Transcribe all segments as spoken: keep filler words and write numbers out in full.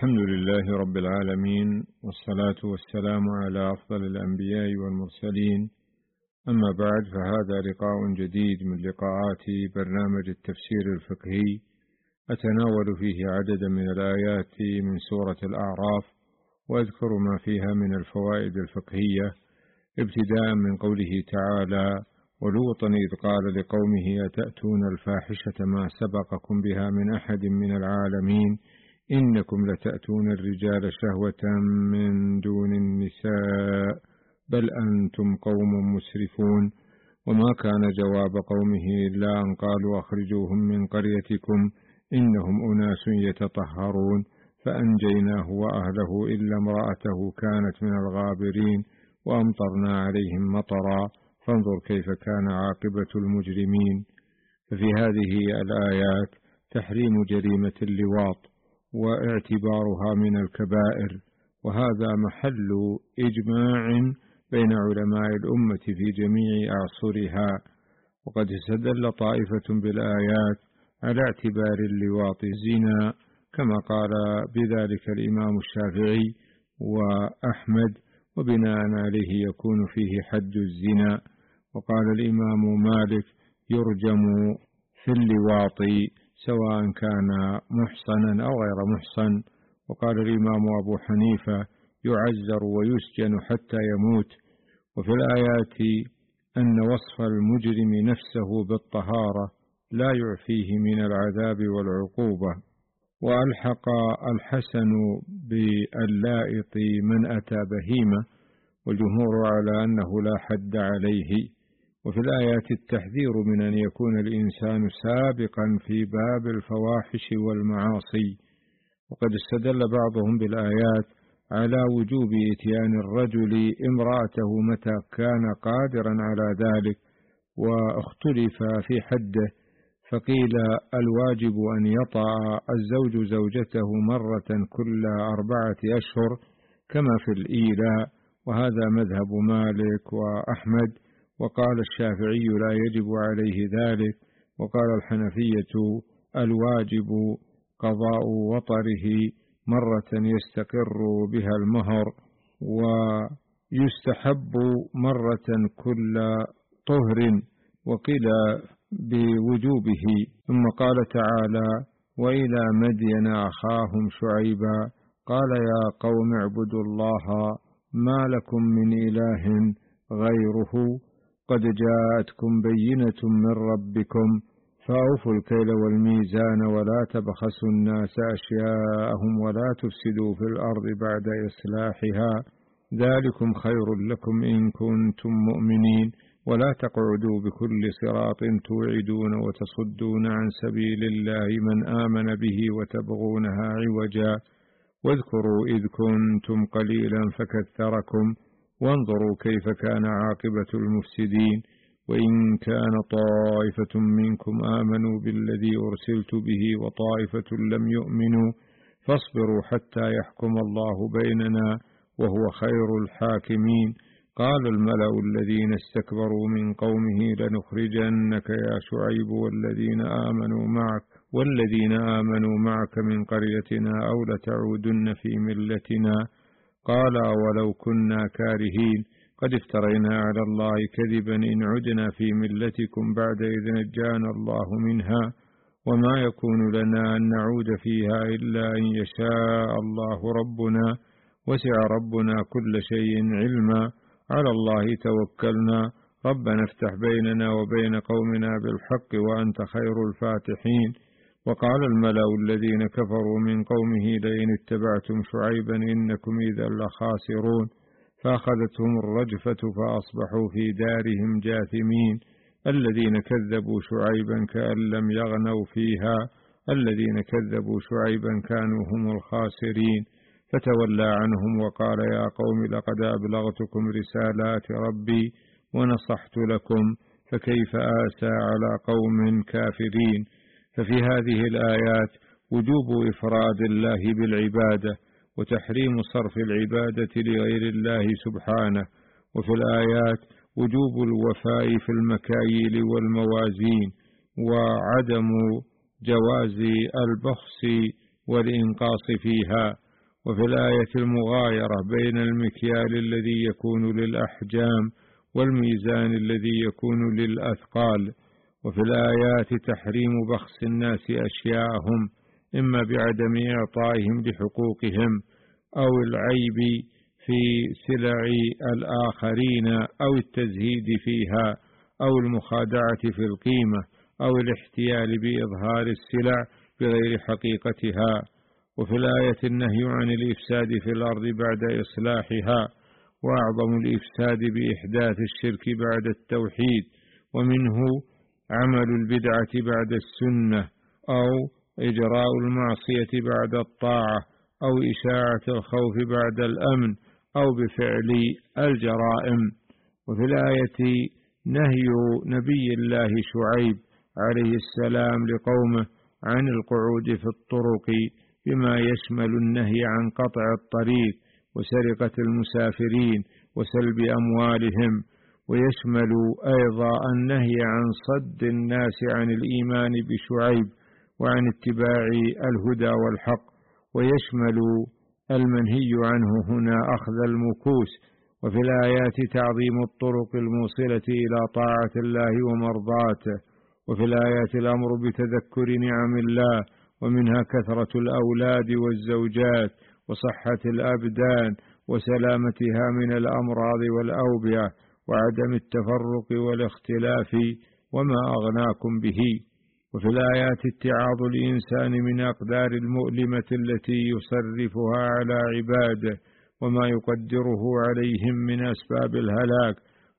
الحمد لله رب العالمين، والصلاة والسلام على أفضل الأنبياء والمرسلين. أما بعد، فهذا لقاء جديد من لقاءات برنامج التفسير الفقهي، أتناول فيه عددا من الآيات من سورة الأعراف، وأذكر ما فيها من الفوائد الفقهية، ابتداء من قوله تعالى: ولوطا إذ قال لقومه أتأتون الفاحشة ما سبقكم بها من أحد من العالمين إنكم لتأتون الرجال شهوة من دون النساء بل أنتم قوم مسرفون. وما كان جواب قومه إلا أن قالوا أخرجوهم من قريتكم إنهم أناس يتطهرون، فأنجيناه وأهله إلا امرأته كانت من الغابرين وأمطرنا عليهم مطرا فانظر كيف كان عاقبة المجرمين. ففي هذه الآيات تحريم جريمة اللواط واعتبارها من الكبائر، وهذا محل إجماع بين علماء الأمة في جميع أعصرها. وقد استدل طائفة بالآيات على اعتبار اللواط زنا، كما قال بذلك الإمام الشافعي وأحمد، وبناء عليه يكون فيه حد الزنا. وقال الإمام مالك: يرجم في اللواط سواء كان محصنا أو غير محصن. وقال الإمام أبو حنيفة: يعزر ويسجن حتى يموت. وفي الآيات أن وصف المجرم نفسه بالطهارة لا يعفيه من العذاب والعقوبة. وألحق الحسن باللائط من أتى بهيمة، والجمهور على أنه لا حد عليه. وفي الآيات التحذير من أن يكون الإنسان سابقا في باب الفواحش والمعاصي. وقد استدل بعضهم بالآيات على وجوب إتيان الرجل امرأته متى كان قادرا على ذلك، واختلف في حده، فقيل الواجب أن يطأ الزوج زوجته مرة كل أربعة أشهر كما في الإيلاء، وهذا مذهب مالك وأحمد. وقال الشافعي لا يجب عليه ذلك. وقال الحنفية الواجب قضاء وطره مرة يستقر بها المهر، ويستحب مرة كل طهر، وقيل بوجوبه. ثم قال تعالى: وإلى مدين أخاهم شعيبا قال يا قوم اعبدوا الله ما لكم من إله غيره قد جاءتكم بينة من ربكم فأوفوا الكيل والميزان ولا تبخسوا الناس أشياءهم ولا تفسدوا في الأرض بعد إصلاحها ذلكم خير لكم إن كنتم مؤمنين ولا تقعدوا بكل صراط توعدون وتصدون عن سبيل الله من آمن به وتبغونها عوجا واذكروا إذ كنتم قليلا فكثركم وانظروا كيف كان عاقبة المفسدين. وإن كان طائفة منكم آمنوا بالذي أرسلت به وطائفة لم يؤمنوا فاصبروا حتى يحكم الله بيننا وهو خير الحاكمين. قال الملأ الذين استكبروا من قومه لنخرجنك يا شعيب والذين آمنوا معك والذين آمنوا معك من قريتنا أو لتعودن في ملتنا. قال ولو كنا كارهين قد افترينا على الله كذبا إن عدنا في ملتكم بعد إذ نجانا الله منها وما يكون لنا أن نعود فيها إلا أن يشاء الله ربنا وسع ربنا كل شيء علما على الله توكلنا ربنا افتح بيننا وبين قومنا بالحق وأنت خير الفاتحين. وقال الملأ الذين كفروا من قومه لئن اتبعتم شعيبا إنكم إذا لخاسرون فأخذتهم الرجفة فأصبحوا في دارهم جاثمين. الذين كذبوا شعيبا كأن لم يغنوا فيها الذين كذبوا شعيبا كانوا هم الخاسرين. فتولى عنهم وقال يا قوم لقد أبلغتكم رسالات ربي ونصحت لكم فكيف آسى على قوم كافرين. ففي هذه الآيات وجوب إفراد الله بالعبادة وتحريم صرف العبادة لغير الله سبحانه. وفي الآيات وجوب الوفاء في المكاييل والموازين وعدم جواز البخس والإنقاص فيها. وفي الآية المغايرة بين المكيال الذي يكون للأحجام والميزان الذي يكون للأثقال. وفي الآيات تحريم بخس الناس أشياءهم إما بعدم إعطائهم لحقوقهم أو العيب في سلع الآخرين أو التزهيد فيها أو المخادعة في القيمة أو الاحتيال بإظهار السلع بغير حقيقتها. وفي الآية النهي عن الإفساد في الأرض بعد إصلاحها، وأعظم الإفساد بإحداث الشرك بعد التوحيد، ومنه عمل البدعة بعد السنة أو إجراء المعصية بعد الطاعة أو إشاعة الخوف بعد الأمن أو بفعل الجرائم. وفي الآية نهي نبي الله شعيب عليه السلام لقومه عن القعود في الطرق بما يشمل النهي عن قطع الطريق وسرقة المسافرين وسلب أموالهم، ويشمل أيضا النهي عن صد الناس عن الإيمان بشعيب وعن اتباع الهدى والحق، ويشمل المنهي عنه هنا أخذ المكوس. وفي الآيات تعظيم الطرق الموصلة إلى طاعة الله ومرضاته. وفي الآيات الأمر بتذكر نعم الله، ومنها كثرة الأولاد والزوجات وصحة الأبدان وسلامتها من الأمراض والأوبئة وعدم التفرق والاختلاف وما أغناكم به. وفي الآيات اتعاظ الإنسان من أقدار المؤلمة التي يصرفها على عباده وما يقدره عليهم من أسباب الهلاك،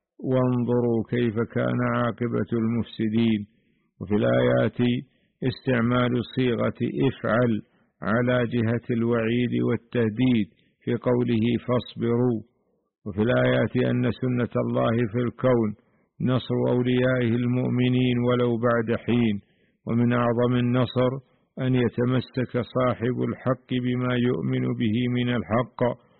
وانظروا كيف كان عاقبة المفسدين. وفي الآيات استعمال صيغة افعل على جهة الوعيد والتهديد في قوله فاصبروا. وفي الآيات أن سنة الله في الكون نصر أوليائه المؤمنين ولو بعد حين، ومن أعظم النصر أن يتمسك صاحب الحق بما يؤمن به من الحق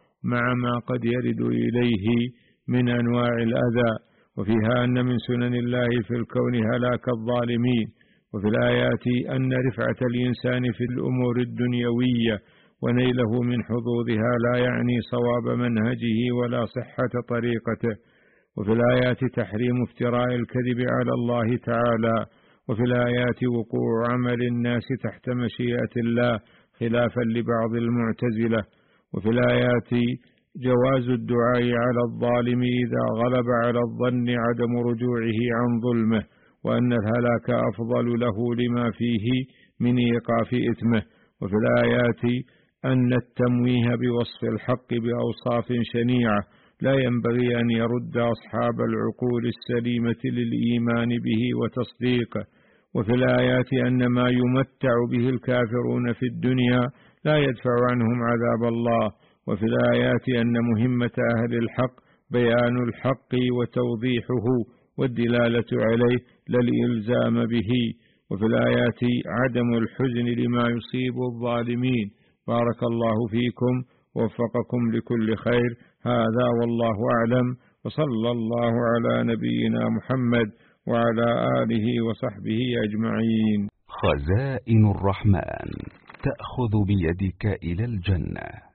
مع ما قد يرد إليه من أنواع الأذى. وفيها أن من سنن الله في الكون هلاك الظالمين. وفي الآيات أن رفعة الإنسان في الأمور الدنيوية ونيله من حظوظها لا يعني صواب منهجه ولا صحة طريقته. وفي الآيات تحريم افتراء الكذب على الله تعالى. وفي الآيات وقوع عمل الناس تحت مشيئة الله خلافا لبعض المعتزلة. وفي الآيات جواز الدعاء على الظالم إذا غلب على الظن عدم رجوعه عن ظلمه، وأن الهلاك أفضل له لما فيه من إيقاف إثمه. وفي الآيات أن التمويه بوصف الحق بأوصاف شنيعة لا ينبغي أن يرد أصحاب العقول السليمة للإيمان به وتصديقه. وفي الآيات أن ما يمتع به الكافرون في الدنيا لا يدفع عنهم عذاب الله. وفي الآيات أن مهمة أهل الحق بيان الحق وتوضيحه والدلالة عليه لا الإلزام به. وفي الآيات عدم الحزن لما يصيب الظالمين. بارك الله فيكم ووفقكم لكل خير. هذا والله أعلم، وصلى الله على نبينا محمد وعلى آله وصحبه أجمعين. خزائن الرحمن تأخذ بيدك إلى الجنة.